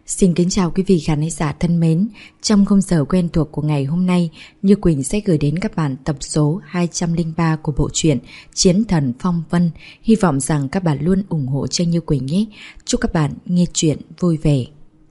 Xin kính chào quý vị khán giả thân mến. Trong khung giờ quen thuộc của ngày hôm nay, Như Quỳnh sẽ gửi đến các bạn tập số 203 của bộ truyện Chiến Thần Phong Vân. Hy vọng rằng các bạn luôn ủng hộ cho Như Quỳnh nhé. Chúc các bạn nghe truyện vui vẻ.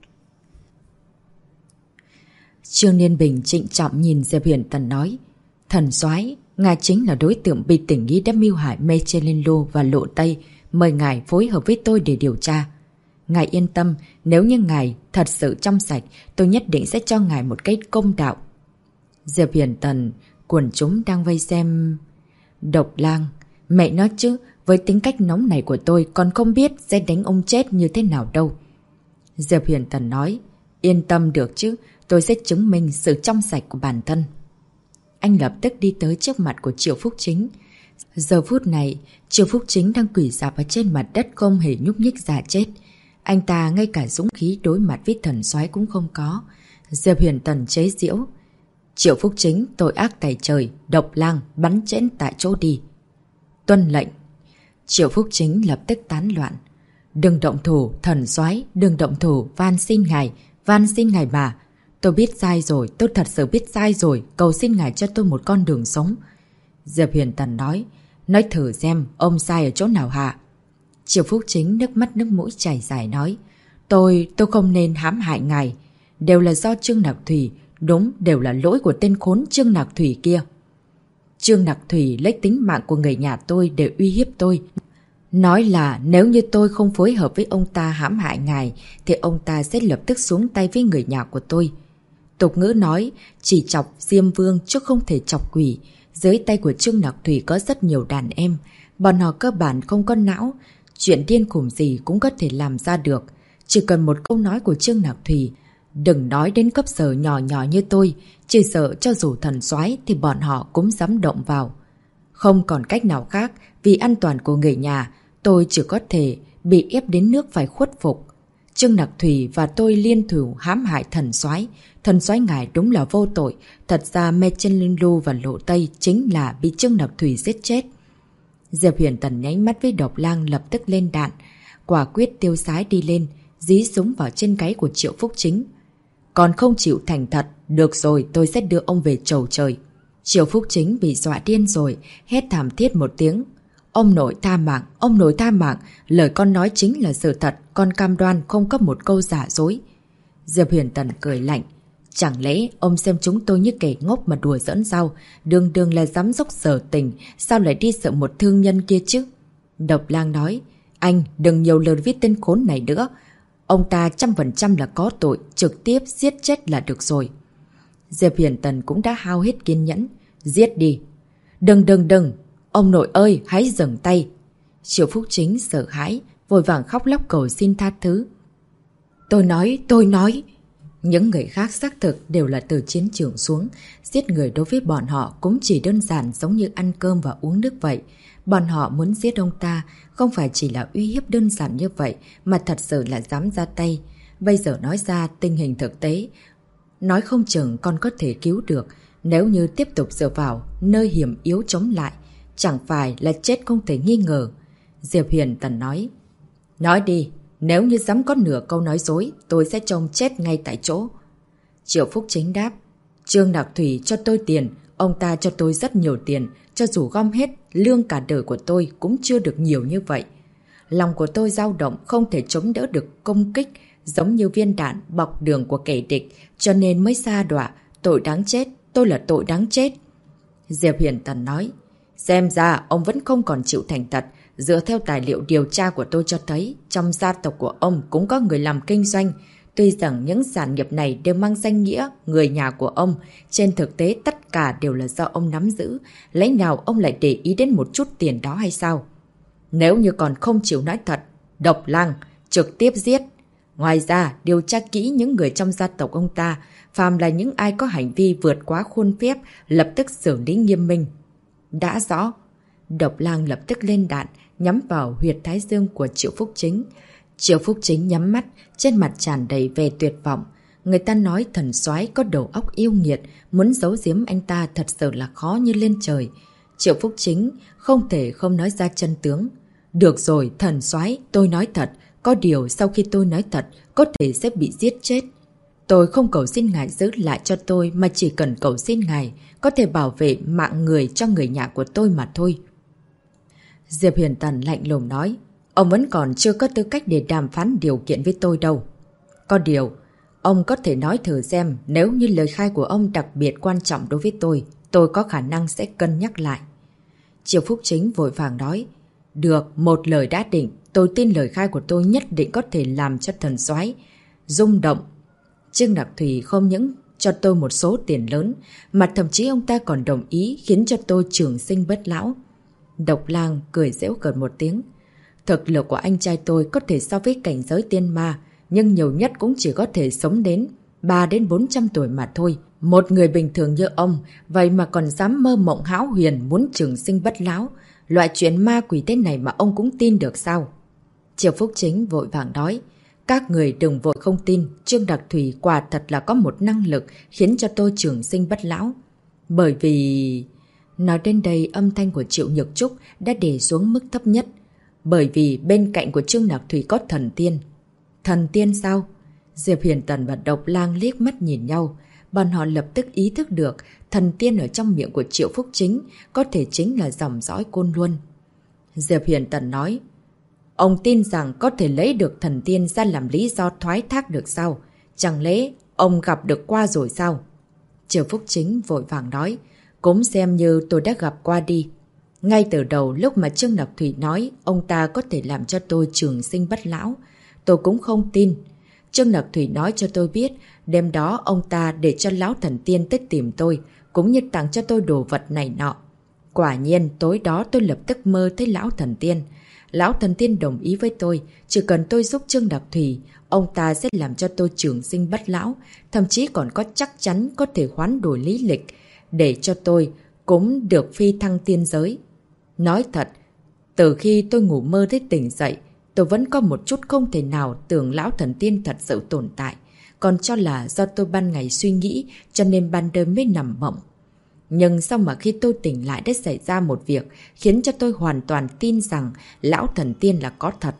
Trương Liên Bình trịnh trọng nhìn Diệp Huyền Tần nói: Thần soái, ngài chính là đối tượng bị tình nghi đã mưu hại Michelin Lô và Lộ Tây, mời ngài phối hợp với tôi để điều tra. Ngài yên tâm, nếu như ngài thật sự trong sạch, tôi nhất định sẽ cho ngài một cái công đạo. Diệp Huyền Tần, quần chúng đang vây xem. Độc Lang, mẹ nói chứ, với tính cách nóng này của tôi còn không biết sẽ đánh ông chết như thế nào đâu. Diệp Huyền Tần nói: Yên tâm được chứ, tôi sẽ chứng minh sự trong sạch của bản thân. Anh lập tức đi tới trước mặt của Triệu Phúc Chính. Giờ phút này, Triệu Phúc Chính đang quỳ rạp ở trên mặt đất không hề nhúc nhích giả chết. Anh ta ngay cả dũng khí đối mặt với thần soái cũng không có. Diệp Huyền Tần chế giễu: Triệu Phúc Chính tội ác tày trời, Độc Lang bắn chết tại chỗ đi. Tuân lệnh. Triệu Phúc Chính lập tức tán loạn: Đừng động thủ, thần soái, đừng động thủ, van xin ngài mà. Tôi biết sai rồi, tôi thật sự biết sai rồi, cầu xin ngài cho tôi một con đường sống. Diệp Huyền Tần nói thử xem, ông sai ở chỗ nào hả? Triệu Phúc Chính nước mắt nước mũi chảy dài nói: Tôi không nên hãm hại ngài. Đều là do Trương Nặc Thủy, đúng, đều là lỗi của tên khốn Trương Nặc Thủy kia. Trương Nặc Thủy lấy tính mạng của người nhà tôi để uy hiếp tôi. Nói là nếu như tôi không phối hợp với ông ta hãm hại ngài, thì ông ta sẽ lập tức xuống tay với người nhà của tôi. Tục ngữ nói, chỉ chọc Diêm Vương chứ không thể chọc quỷ. Dưới tay của Trương Nặc Thủy có rất nhiều đàn em. Bọn họ cơ bản không có não. Chuyện điên khủng gì cũng có thể làm ra được. Chỉ cần một câu nói của Trương Nặc Thủy, đừng nói đến cấp sở nhỏ nhỏ như tôi, chỉ sợ cho dù thần soái thì bọn họ cũng dám động vào. Không còn cách nào khác, vì an toàn của người nhà, tôi chỉ có thể bị ép đến nước phải khuất phục. Trương Nặc Thủy và tôi liên thủ hãm hại thần soái. Thần soái ngài đúng là vô tội. Thật ra Michelin Lô và Lộ Tây chính là bị Trương Nặc Thủy giết chết. Diệp Huyền Tần nháy mắt với Độc Lang lập tức lên đạn. Quả quyết tiêu sái đi lên, dí súng vào trên gáy của Triệu Phúc Chính. Còn không chịu thành thật, được rồi, tôi sẽ đưa ông về chầu trời. Triệu Phúc Chính bị dọa điên rồi, hét thảm thiết một tiếng: Ông nội tha mạng, ông nội tha mạng, lời con nói chính là sự thật, con cam đoan không có một câu giả dối. Diệp Huyền Tần cười lạnh: Chẳng lẽ ông xem chúng tôi như kẻ ngốc mà đùa giỡn sao? Đường đường là giám đốc Sở Tình, sao lại đi sợ một thương nhân kia chứ? Độc Lang nói: Anh đừng nhiều lời với tên khốn này nữa. Ông ta 100% là có tội, trực tiếp giết chết là được rồi. Diệp Huyền Tần cũng đã hao hết kiên nhẫn: Giết đi. Đừng, ông nội ơi, hãy dừng tay. Triệu Phúc Chính sợ hãi, vội vàng khóc lóc cầu xin tha thứ. Tôi nói. Những người khác xác thực đều là từ chiến trường xuống. Giết người đối với bọn họ cũng chỉ đơn giản giống như ăn cơm và uống nước vậy. Bọn họ muốn giết ông ta không phải chỉ là uy hiếp đơn giản như vậy, mà thật sự là dám ra tay. Bây giờ nói ra tình hình thực tế, nói không chừng còn có thể cứu được. Nếu như tiếp tục dựa vào nơi hiểm yếu chống lại, chẳng phải là chết không thể nghi ngờ. Diệp Huyền Tần nói: Nói đi, nếu như dám có nửa câu nói dối, tôi sẽ cho ông chết ngay tại chỗ. Triệu Phúc Chính đáp: Trương Nặc Thủy cho tôi tiền, ông ta cho tôi rất nhiều tiền, cho dù gom hết, lương cả đời của tôi cũng chưa được nhiều như vậy. Lòng của tôi dao động không thể chống đỡ được công kích, giống như viên đạn bọc đường của kẻ địch, cho nên mới sa đọa, tội đáng chết, tôi là tội đáng chết. Diệp Huyền Tần nói: Xem ra ông vẫn không còn chịu thành thật. Dựa theo tài liệu điều tra của tôi cho thấy, trong gia tộc của ông cũng có người làm kinh doanh. Tuy rằng những sản nghiệp này đều mang danh nghĩa người nhà của ông, trên thực tế tất cả đều là do ông nắm giữ. Lẽ nào ông lại để ý đến một chút tiền đó hay sao? Nếu như còn không chịu nói thật, Độc Lang trực tiếp giết. Ngoài ra, điều tra kỹ những người trong gia tộc ông ta, phàm là những ai có hành vi vượt quá khuôn phép, lập tức xử lý nghiêm minh. Đã rõ. Độc Lang lập tức lên đạn, nhắm vào huyệt thái dương của Triệu Phúc Chính. Triệu Phúc Chính nhắm mắt, trên mặt tràn đầy vẻ tuyệt vọng. Người ta nói thần soái có đầu óc yêu nghiệt, muốn giấu giếm anh ta thật sự là khó như lên trời. Triệu Phúc Chính không thể không nói ra chân tướng. Được rồi, thần soái, tôi nói thật, Có điều sau khi tôi nói thật, có thể sẽ bị giết chết. Tôi không cầu xin ngài giữ lại cho tôi mà chỉ cần cầu xin ngài có thể bảo vệ mạng người cho người nhà của tôi mà thôi. Diệp Huyền Tần lạnh lùng nói, ông vẫn còn chưa có tư cách để đàm phán điều kiện với tôi đâu. Có điều, ông có thể nói thử xem nếu như lời khai của ông đặc biệt quan trọng đối với tôi có khả năng sẽ cân nhắc lại. Triệu Phúc Chính vội vàng nói, được, một lời đã định, tôi tin lời khai của tôi nhất định có thể làm cho thần soái rung động. Trương Đặc Thủy không những cho tôi một số tiền lớn, mà thậm chí ông ta còn đồng ý khiến cho tôi trường sinh bất lão. Độc Lang cười giễu cợt một tiếng. Thực lực của anh trai tôi có thể so với cảnh giới tiên ma, nhưng nhiều nhất cũng chỉ có thể sống đến 3 đến 400 tuổi mà thôi. Một người bình thường như ông, vậy mà còn dám mơ mộng hão huyền muốn trường sinh bất lão. Loại chuyện ma quỷ thế này mà ông cũng tin được sao? Triệu Phúc Chính vội vàng nói, các người đừng vội không tin, Trương Đặc Thủy quả thật là có một năng lực khiến cho tôi trường sinh bất lão. Bởi vì... Nói đến đây âm thanh của Triệu Nhược Trúc đã để xuống mức thấp nhất. Bởi vì bên cạnh của Trương Đặc Thủy có thần tiên. Thần tiên sao? Diệp Huyền Tần và Độc Lang liếc mắt nhìn nhau. Bọn họ lập tức ý thức được thần tiên ở trong miệng của Triệu Phúc Chính có thể chính là dòng dõi Côn Luân. Diệp Huyền Tần nói, ông tin rằng có thể lấy được thần tiên ra làm lý do thoái thác được sao? Chẳng lẽ ông gặp được qua rồi sao? Triệu Phúc Chính vội vàng nói, cũng xem như tôi đã gặp qua đi. Ngay từ đầu lúc mà Trương Đặc Thủy nói ông ta có thể làm cho tôi trường sinh bất lão, tôi cũng không tin. Trương Đặc Thủy nói cho tôi biết, đêm đó ông ta để cho lão thần tiên tới tìm tôi, cũng như tặng cho tôi đồ vật này nọ. Quả nhiên tối đó tôi lập tức mơ thấy lão thần tiên. Lão thần tiên đồng ý với tôi, chỉ cần tôi giúp Trương Đặc Thủy, ông ta sẽ làm cho tôi trường sinh bất lão, thậm chí còn có chắc chắn có thể hoán đổi lý lịch, để cho tôi cũng được phi thăng tiên giới. Nói thật, từ khi tôi ngủ mơ tới tỉnh dậy, tôi vẫn có một chút không thể nào tưởng lão thần tiên thật sự tồn tại, còn cho là do tôi ban ngày suy nghĩ cho nên ban đêm mới nằm mộng. Nhưng sau mà khi tôi tỉnh lại đã xảy ra một việc khiến cho tôi hoàn toàn tin rằng lão thần tiên là có thật.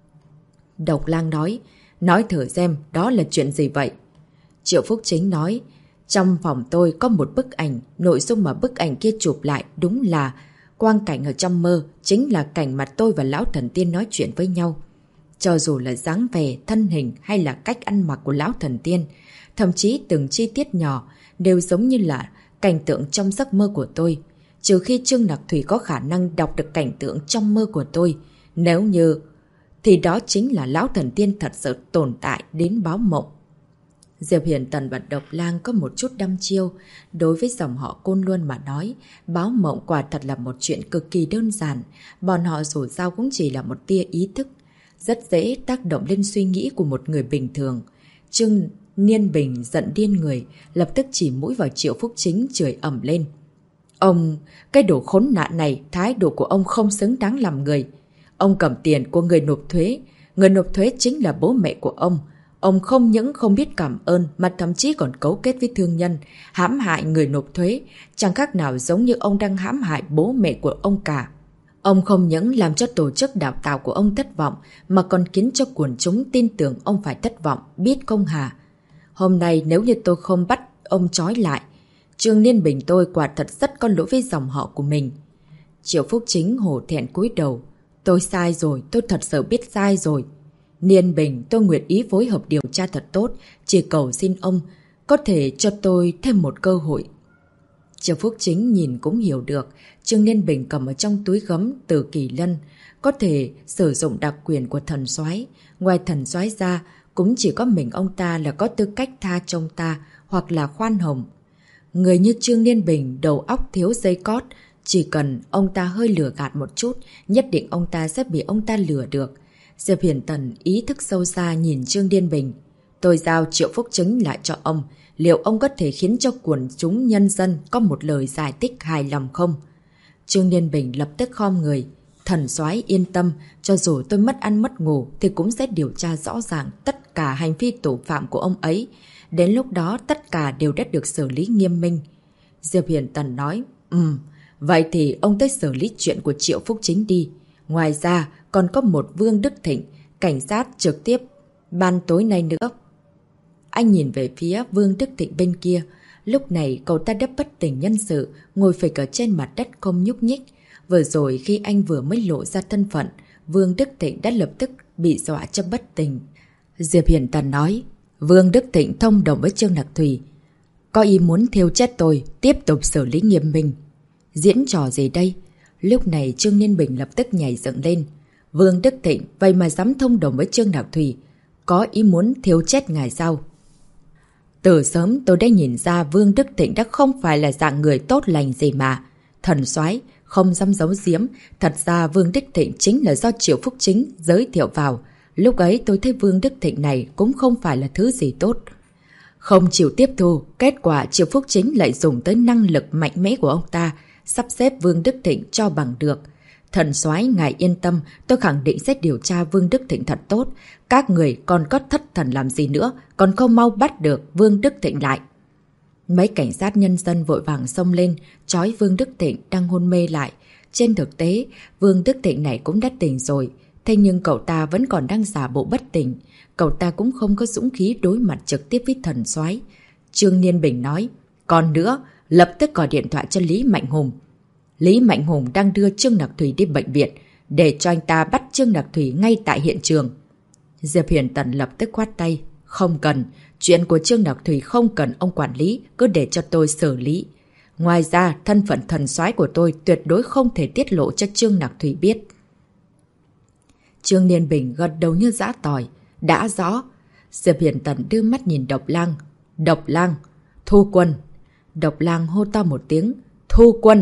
Độc Lang nói thử xem đó là chuyện gì vậy? Triệu Phúc Chính nói, trong phòng tôi có một bức ảnh, nội dung mà bức ảnh kia chụp lại đúng là quang cảnh ở trong mơ, chính là cảnh mà tôi và lão thần tiên nói chuyện với nhau. Cho dù là dáng vẻ, thân hình hay là cách ăn mặc của lão thần tiên, thậm chí từng chi tiết nhỏ đều giống như là cảnh tượng trong giấc mơ của tôi. Trừ khi Trương Đặc Thủy có khả năng đọc được cảnh tượng trong mơ của tôi, nếu như thì đó chính là lão thần tiên thật sự tồn tại đến báo mộng. Diệp Huyền Tần và Độc Lang có một chút đăm chiêu. Đối với dòng họ Côn Luân mà nói, báo mộng quả thật là một chuyện cực kỳ đơn giản. Bọn họ dù sao cũng chỉ là một tia ý thức, rất dễ tác động lên suy nghĩ của một người bình thường. Trương Niên Bình giận điên người, lập tức chỉ mũi vào Triệu Phúc Chính chửi ầm lên. Ông, cái đồ khốn nạn này, thái độ của ông không xứng đáng làm người. Ông cầm tiền của người nộp thuế. Người nộp thuế chính là bố mẹ của ông. Ông không những không biết cảm ơn mà thậm chí còn cấu kết với thương nhân, hãm hại người nộp thuế, chẳng khác nào giống như ông đang hãm hại bố mẹ của ông cả. Ông không những làm cho tổ chức đào tạo của ông thất vọng mà còn khiến cho quần chúng tin tưởng ông phải thất vọng, biết không hả? Hôm nay nếu như tôi không bắt ông trói lại, Trương Niên Bình tôi quả thật rất có lỗi với dòng họ của mình. Triệu Phúc Chính hổ thẹn cúi đầu. Tôi sai rồi, tôi thật sự biết sai rồi. Niên Bình, tôi nguyện ý phối hợp điều tra thật tốt, chỉ cầu xin ông có thể cho tôi thêm một cơ hội. Triệu Phúc Chính nhìn cũng hiểu được, Trương Niên Bình cầm ở trong túi gấm từ Kỳ Lân, có thể sử dụng đặc quyền của thần soái. Ngoài thần soái ra, cũng chỉ có mình ông ta là có tư cách tha cho ông ta hoặc là khoan hồng. Người như Trương Niên Bình đầu óc thiếu dây cót, chỉ cần ông ta hơi lừa gạt một chút, nhất định ông ta sẽ bị ông ta lừa được. Diệp Huyền Tần ý thức sâu xa nhìn Trương Niên Bình. Tôi giao Triệu Phúc Chính lại cho ông. Liệu ông có thể khiến cho quần chúng nhân dân có một lời giải thích hài lòng không? Trương Niên Bình lập tức khom người. Thần soái yên tâm, cho dù tôi mất ăn mất ngủ thì cũng sẽ điều tra rõ ràng tất cả hành vi tội phạm của ông ấy. Đến lúc đó tất cả đều đã được xử lý nghiêm minh. Diệp Huyền Tần nói, vậy thì ông tới xử lý chuyện của Triệu Phúc Chính đi. Ngoài ra còn có một Vương Đức Thịnh, cảnh sát trực tiếp ban tối nay nữa. Anh nhìn về phía Vương Đức Thịnh bên kia. Lúc này cậu ta đã bất tỉnh nhân sự, ngồi phịch ở trên mặt đất không nhúc nhích. Vừa rồi khi anh vừa mới lộ ra thân phận, Vương Đức Thịnh đã lập tức bị dọa cho bất tỉnh. Diệp Hiển Tần nói, Vương Đức Thịnh thông đồng với Trương Nặc Thủy. Có ý muốn thiêu chết tôi, tiếp tục xử lý nghiêm minh. Diễn trò gì đây? Lúc này Trương Niên Bình lập tức nhảy dựng lên. Vương Đức Thịnh vậy mà dám thông đồng với Trương Nặc Thủy. Có ý muốn thiêu chết ngài sao? Từ sớm tôi đã nhìn ra Vương Đức Thịnh đã không phải là dạng người tốt lành gì mà. Thần soái không dám giấu giếm. Thật ra Vương Đức Thịnh chính là do Triệu Phúc Chính giới thiệu vào. Lúc ấy tôi thấy Vương Đức Thịnh này cũng không phải là thứ gì tốt. Không chịu tiếp thu, kết quả Triệu Phúc Chính lại dùng tới năng lực mạnh mẽ của ông ta, sắp xếp Vương Đức Thịnh cho bằng được. Thần soái ngài yên tâm, tôi khẳng định sẽ điều tra Vương Đức Thịnh thật tốt. Các người còn có thất thần làm gì nữa, còn không mau bắt được Vương Đức Thịnh lại. Mấy cảnh sát nhân dân vội vàng xông lên, trói Vương Đức Thịnh đang hôn mê lại. Trên thực tế, Vương Đức Thịnh này cũng đã tỉnh rồi. Thế nhưng cậu ta vẫn còn đang giả bộ bất tỉnh. Cậu ta cũng không có dũng khí đối mặt trực tiếp với thần soái. Trương Niên Bình nói, còn nữa, lập tức gọi điện thoại cho Lý Mạnh Hùng. Lý Mạnh Hùng đang đưa Trương Nặc Thủy đi bệnh viện, để cho anh ta bắt Trương Nặc Thủy ngay tại hiện trường. Diệp Hiển Tần lập tức khoát tay, không cần, chuyện của Trương Nặc Thủy không cần ông quản lý, cứ để cho tôi xử lý. Ngoài ra, thân phận thần soái của tôi tuyệt đối không thể tiết lộ cho Trương Nặc Thủy biết. Trương Niên Bình gật đầu như giã tỏi. Đã rõ. Diệp Hiển Tần đưa mắt nhìn Độc Lang. Độc Lang, thu quân. Độc Lang hô to một tiếng. Thu quân.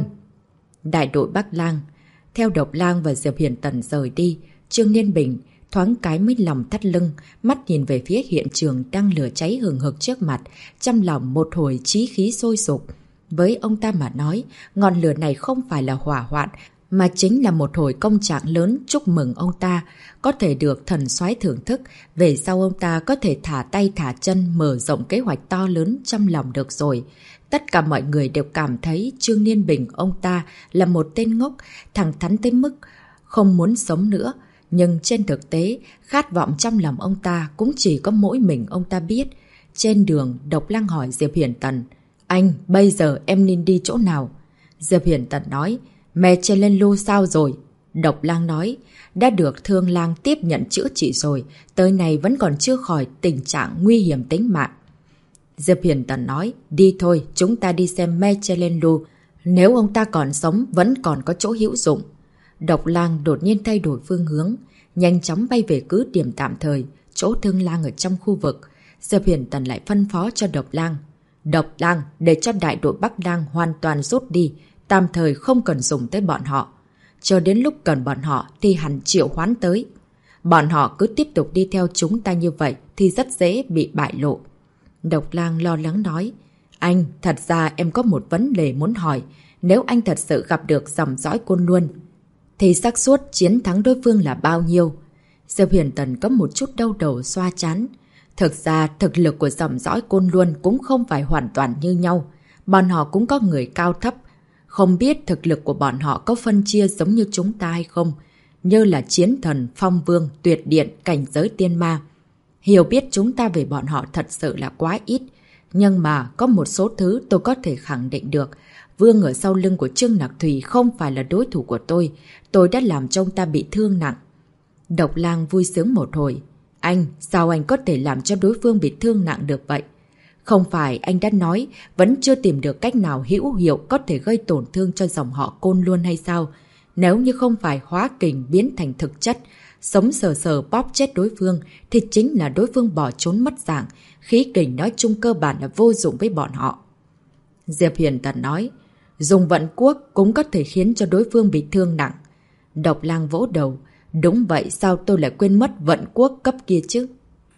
Đại đội Bắc Lang. Theo Độc Lang và Diệp Hiển Tần rời đi, Trương Niên Bình thoáng cái mới lòng thắt lưng, mắt nhìn về phía hiện trường đang lửa cháy hừng hực trước mặt, trong lòng một hồi chí khí sôi sục. Với ông ta mà nói, ngọn lửa này không phải là hỏa hoạn, mà chính là một hồi công trạng lớn chúc mừng ông ta có thể được thần soái thưởng thức. Về sau ông ta có thể thả tay thả chân mở rộng kế hoạch to lớn trong lòng được rồi. Tất cả mọi người đều cảm thấy Trương Niên Bình ông ta là một tên ngốc, thẳng thắn tới mức không muốn sống nữa. Nhưng trên thực tế, khát vọng trong lòng ông ta cũng chỉ có mỗi mình ông ta biết. Trên đường, Độc Lang hỏi Diệp Hiển Tần, anh, bây giờ em nên đi chỗ nào? Diệp Hiển Tần nói, Mechelin sao rồi? Độc Lang nói, đã được Thương Lang tiếp nhận chữa trị rồi, tới nay vẫn còn chưa khỏi tình trạng nguy hiểm tính mạng. Diệp Hiển Tần nói, đi thôi, chúng ta đi xem Mechelin. Nếu ông ta còn sống, vẫn còn có chỗ hữu dụng. Độc Lang đột nhiên thay đổi phương hướng, nhanh chóng bay về cứ điểm tạm thời, chỗ Thương Lang ở trong khu vực. Diệp Hiển Tần lại phân phó cho Độc Lang. Độc Lang, để cho đại đội Bắc Lang hoàn toàn rút đi, tạm thời không cần dùng tới bọn họ. Chờ đến lúc cần bọn họ thì hẳn triệu hoán tới. Bọn họ cứ tiếp tục đi theo chúng ta như vậy thì rất dễ bị bại lộ. Độc Lang lo lắng nói, anh, thật ra em có một vấn đề muốn hỏi. Nếu anh thật sự gặp được dòng dõi Côn Luân, thì xác suất chiến thắng đối phương là bao nhiêu? Diệp Hiển Tần có một chút đau đầu xoa trán. Thực ra, thực lực của dòng dõi Côn Luân cũng không phải hoàn toàn như nhau. Bọn họ cũng có người cao thấp. Không biết thực lực của bọn họ có phân chia giống như chúng ta hay không? Như là chiến thần, phong vương, tuyệt điện, cảnh giới tiên ma. Hiểu biết chúng ta về bọn họ thật sự là quá ít. Nhưng mà có một số thứ tôi có thể khẳng định được. Vương ở sau lưng của Trương Nặc Thủy không phải là đối thủ của tôi. Tôi đã làm cho ông ta bị thương nặng. Độc Lang vui sướng một hồi. Anh, sao anh có thể làm cho đối phương bị thương nặng được vậy? Không phải anh đã nói vẫn chưa tìm được cách nào hữu hiệu có thể gây tổn thương cho dòng họ Côn Luân hay sao? Nếu như không phải hóa kình biến thành thực chất, sống sờ sờ bóp chết đối phương, thì chính là đối phương bỏ trốn mất dạng. Khí kình nói chung cơ bản là vô dụng với bọn họ. Diệp Hiển Tần nói, dùng vận quốc cũng có thể khiến cho đối phương bị thương nặng. Độc Lang vỗ đầu, đúng vậy, sao tôi lại quên mất vận quốc cấp kia chứ?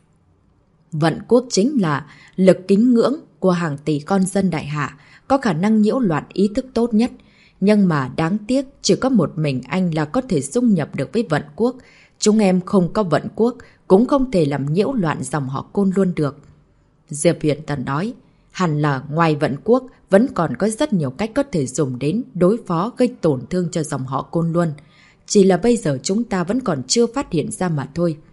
Vận quốc chính là lực kính ngưỡng của hàng tỷ con dân đại hạ, có khả năng nhiễu loạn ý thức tốt nhất. Nhưng mà đáng tiếc, chỉ có một mình anh là có thể dung nhập được với vận quốc. Chúng em không có vận quốc, cũng không thể làm nhiễu loạn dòng họ Côn Luân được. Diệp Hiển Tần nói, hẳn là ngoài vận quốc, vẫn còn có rất nhiều cách có thể dùng đến đối phó gây tổn thương cho dòng họ Côn Luân. Chỉ là bây giờ chúng ta vẫn còn chưa phát hiện ra mà thôi.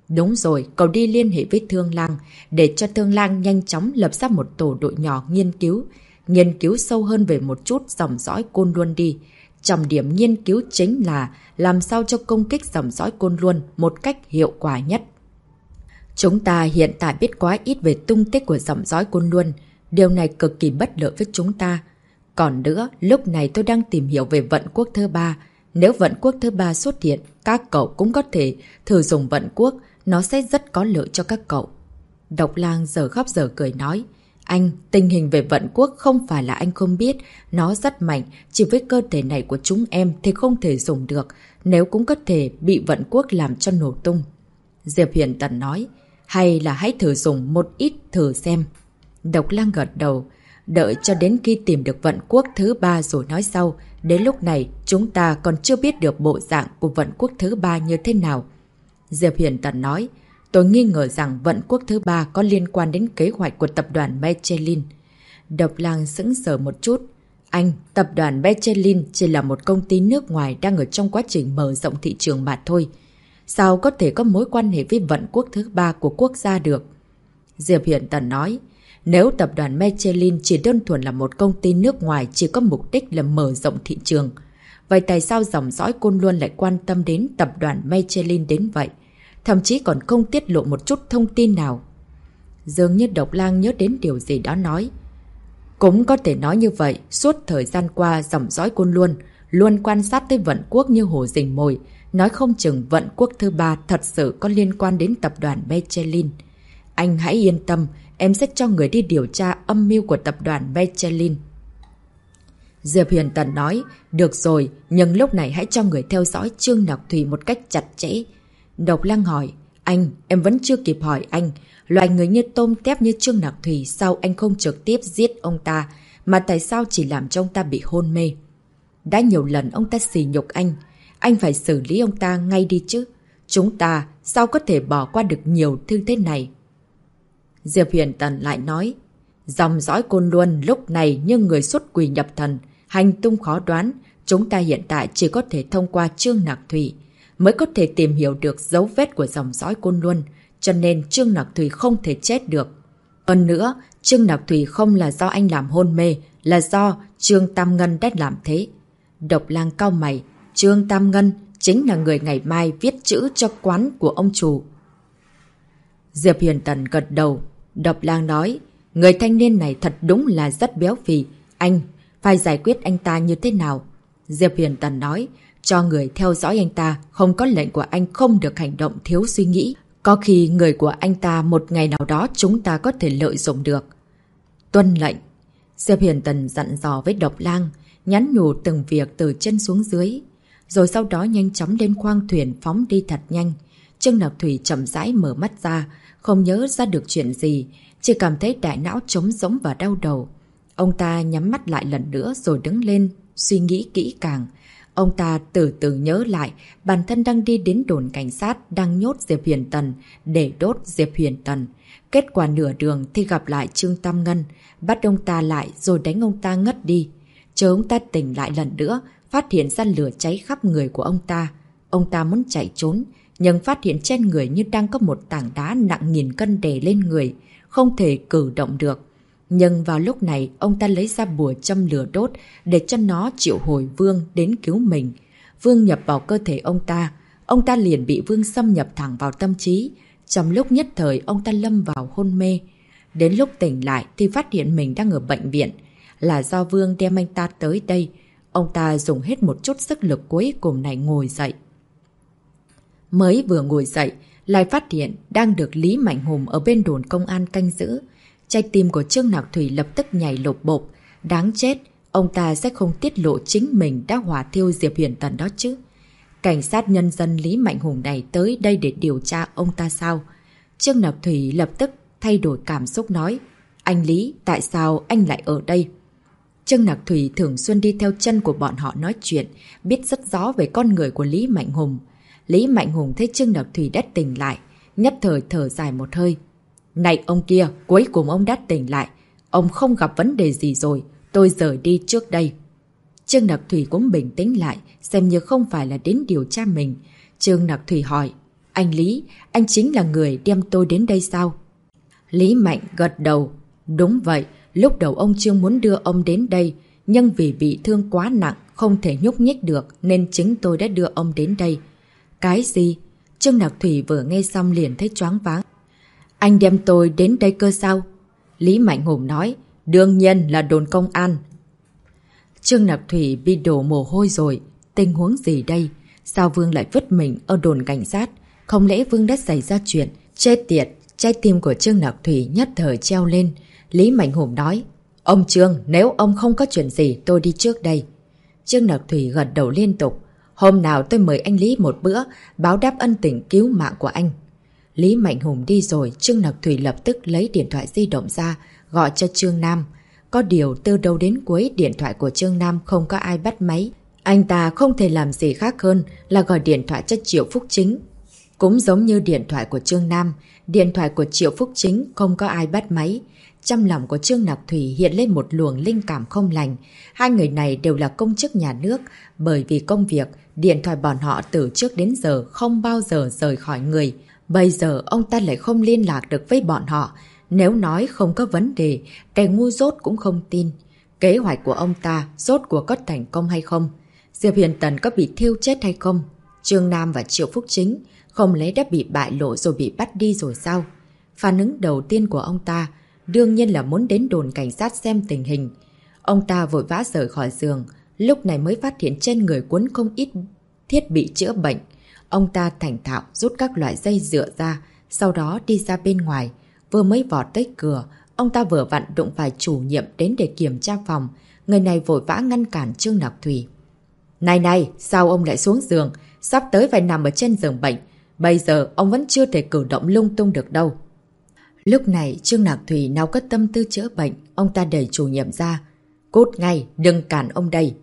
Đúng rồi, cậu đi liên hệ với Thương Lang, để cho Thương Lang nhanh chóng lập ra một tổ đội nhỏ nghiên cứu sâu hơn về một chút dòng dõi Côn Luân đi. Trọng điểm nghiên cứu chính là làm sao cho công kích dòng dõi Côn Luân một cách hiệu quả nhất. Chúng ta hiện tại biết quá ít về tung tích của dòng dõi Côn Luân, điều này cực kỳ bất lợi với chúng ta. Còn nữa, lúc này tôi đang tìm hiểu về vận quốc thứ ba. Nếu vận quốc thứ ba xuất hiện, các cậu cũng có thể thử dùng vận quốc, nó sẽ rất có lợi cho các cậu. Độc Lang giờ khóc giờ cười nói, anh, tình hình về vận quốc không phải là anh không biết, nó rất mạnh, chỉ với cơ thể này của chúng em thì không thể dùng được, nếu cũng có thể bị vận quốc làm cho nổ tung. Diệp Huyền Tần nói, hay là hãy thử dùng một ít thử xem. Độc Lang gật đầu, đợi cho đến khi tìm được vận quốc thứ ba rồi nói sau. Đến lúc này chúng ta còn chưa biết được bộ dạng của vận quốc thứ ba như thế nào. Diệp Huyền Tần nói, tôi nghi ngờ rằng vận quốc thứ ba có liên quan đến kế hoạch của tập đoàn Michelin. Độc Lang sững sờ một chút. Anh, tập đoàn Michelin chỉ là một công ty nước ngoài đang ở trong quá trình mở rộng thị trường mà thôi. Sao có thể có mối quan hệ với vận quốc thứ ba của quốc gia được? Diệp Huyền Tần nói, nếu tập đoàn Michelin chỉ đơn thuần là một công ty nước ngoài chỉ có mục đích là mở rộng thị trường, vậy tại sao dòng dõi Côn Luân lại quan tâm đến tập đoàn Michelin đến vậy? Thậm chí còn không tiết lộ một chút thông tin nào. Dường như Độc Lang nhớ đến điều gì đó nói. Cũng có thể nói như vậy, suốt thời gian qua dòng dõi Côn Luân luôn quan sát tới vận quốc như hổ rình mồi, nói không chừng vận quốc thứ ba thật sự có liên quan đến tập đoàn Michelin. Anh hãy yên tâm, em sẽ cho người đi điều tra âm mưu của tập đoàn Michelin. Diệp Huyền Tần nói, được rồi, nhưng lúc này hãy cho người theo dõi Trương Nặc Thủy một cách chặt chẽ. Độc Lang hỏi, anh, em vẫn chưa kịp hỏi anh, loài người như tôm tép như Trương Nặc Thủy sao anh không trực tiếp giết ông ta, mà tại sao chỉ làm cho ông ta bị hôn mê? Đã nhiều lần ông ta sỉ nhục anh phải xử lý ông ta ngay đi chứ. Chúng ta sao có thể bỏ qua được nhiều thứ thế này? Diệp Huyền Tần lại nói, dòng dõi Côn Luân lúc này như người xuất quỷ nhập thần, hành tung khó đoán, chúng ta hiện tại chỉ có thể thông qua Trương Nặc Thủy mới có thể tìm hiểu được dấu vết của dòng dõi Côn Luân, cho nên Trương Nặc Thủy không thể chết được. Hơn nữa, Trương Nặc Thủy không là do anh làm hôn mê, là do Trương Tam Ngân đã làm thế. Độc Lang cau mày, Trương Tam Ngân chính là người ngày mai viết chữ cho quán của ông chủ. Diệp Huyền Tần gật đầu. Độc Lang nói, người thanh niên này thật đúng là rất béo phì. Anh, phải giải quyết anh ta như thế nào? Diệp Huyền Tần nói, cho người theo dõi anh ta, không có lệnh của anh không được hành động thiếu suy nghĩ. Có khi người của anh ta một ngày nào đó chúng ta có thể lợi dụng được. Tuân lệnh. Diệp Huyền Tần dặn dò với Độc Lang, nhắn nhủ từng việc từ trên xuống dưới. Rồi sau đó nhanh chóng lên khoang thuyền phóng đi thật nhanh. Trương Nặc Thủy chậm rãi mở mắt ra, không nhớ ra được chuyện gì, chỉ cảm thấy đại não trống rỗng và đau đầu. Ông ta nhắm mắt lại lần nữa rồi đứng lên, suy nghĩ kỹ càng. Ông ta từ từ nhớ lại bản thân đang đi đến đồn cảnh sát đang nhốt Diệp Huyền Tần để đốt Diệp Huyền Tần. Kết quả nửa đường thì gặp lại Trương Tam Ngân, bắt ông ta lại rồi đánh ông ta ngất đi. Chờ ông ta tỉnh lại lần nữa, phát hiện ra lửa cháy khắp người của ông ta. Ông ta muốn chạy trốn, nhưng phát hiện trên người như đang có một tảng đá nặng nghìn cân đè lên người, không thể cử động được. Nhưng vào lúc này, ông ta lấy ra bùa châm lửa đốt để cho nó triệu hồi Vương đến cứu mình. Vương nhập vào cơ thể ông ta liền bị Vương xâm nhập thẳng vào tâm trí. Trong lúc nhất thời, ông ta lâm vào hôn mê. Đến lúc tỉnh lại thì phát hiện mình đang ở bệnh viện. Là do Vương đem anh ta tới đây. Ông ta dùng hết một chút sức lực cuối cùng này ngồi dậy. Mới vừa ngồi dậy, lại phát hiện đang được Lý Mạnh Hùng ở bên đồn công an canh giữ. Trái tim của Trương Nặc Thủy lập tức nhảy lột bộp. Đáng chết, ông ta sẽ không tiết lộ chính mình đã hỏa thiêu Diệp Huyền Tần đó chứ. Cảnh sát nhân dân Lý Mạnh Hùng này tới đây để điều tra ông ta sao? Trương Nặc Thủy lập tức thay đổi cảm xúc nói, anh Lý, tại sao anh lại ở đây? Trương Nặc Thủy thường xuyên đi theo chân của bọn họ nói chuyện, biết rất rõ về con người của Lý Mạnh Hùng. Lý Mạnh Hùng thấy Trương Nặc Thủy đã tỉnh lại, nhất thời thở dài một hơi. Này ông kia, cuối cùng ông đã tỉnh lại. Ông không gặp vấn đề gì rồi, tôi rời đi trước đây. Trương Nặc Thủy cũng bình tĩnh lại, xem như không phải là đến điều tra mình. Trương Nặc Thủy hỏi, Anh Lý, anh chính là người đem tôi đến đây sao? Lý Mạnh gật đầu. Đúng vậy, lúc đầu ông Trương muốn đưa ông đến đây, nhưng vì bị thương quá nặng, không thể nhúc nhích được nên chính tôi đã đưa ông đến đây. Cái gì? Trương Nặc Thủy vừa nghe xong liền thấy choáng váng. Anh đem tôi đến đây cơ sao? Lý Mạnh Hùng nói, đương nhiên là đồn công an. Trương Nặc Thủy bị đổ mồ hôi rồi. Tình huống gì đây? Sao Vương lại vứt mình ở đồn cảnh sát? Không lẽ Vương đã xảy ra chuyện? Chết tiệt! Trái tim của Trương Nặc Thủy nhất thời treo lên. Lý Mạnh Hùng nói, ông Trương, nếu ông không có chuyện gì tôi đi trước đây. Trương Nặc Thủy gật đầu liên tục. Hôm nào tôi mời anh Lý một bữa, báo đáp ân tình cứu mạng của anh. Lý Mạnh Hùng đi rồi, Trương Nặc Thủy lập tức lấy điện thoại di động ra, gọi cho Trương Nam. Có điều từ đầu đến cuối điện thoại của Trương Nam không có ai bắt máy. Anh ta không thể làm gì khác hơn là gọi điện thoại cho Triệu Phúc Chính. Cũng giống như điện thoại của Trương Nam, điện thoại của Triệu Phúc Chính không có ai bắt máy. Trong lòng của Trương Nặc Thủy hiện lên một luồng linh cảm không lành. Hai người này đều là công chức nhà nước, bởi vì công việc, điện thoại bọn họ từ trước đến giờ không bao giờ rời khỏi người. Bây giờ ông ta lại không liên lạc được với bọn họ. Nếu nói không có vấn đề, kẻ ngu dốt cũng không tin. Kế hoạch của ông ta rốt cuộc có thành công hay không? Diệp Hiền Tần có bị thiêu chết hay không? Trương Nam và Triệu Phúc Chính không lẽ đã bị bại lộ rồi bị bắt đi rồi sao? Phản ứng đầu tiên của ông ta đương nhiên là muốn đến đồn cảnh sát xem tình hình. Ông ta vội vã rời khỏi giường, lúc này mới phát hiện trên người quấn không ít thiết bị chữa bệnh. Ông ta thành thạo rút các loại dây dựa ra, sau đó đi ra bên ngoài. Vừa mới vọt tới cửa, ông ta vừa vặn đụng phải chủ nhiệm đến để kiểm tra phòng. Người này vội vã ngăn cản Trương Nặc Thủy. Này này, sao ông lại xuống giường? Sắp tới phải nằm ở trên giường bệnh. Bây giờ ông vẫn chưa thể cử động lung tung được đâu. Lúc này Trương Nặc Thủy nào có tâm tư chữa bệnh. Ông ta đẩy chủ nhiệm ra. Cút ngay, đừng cản ông đây.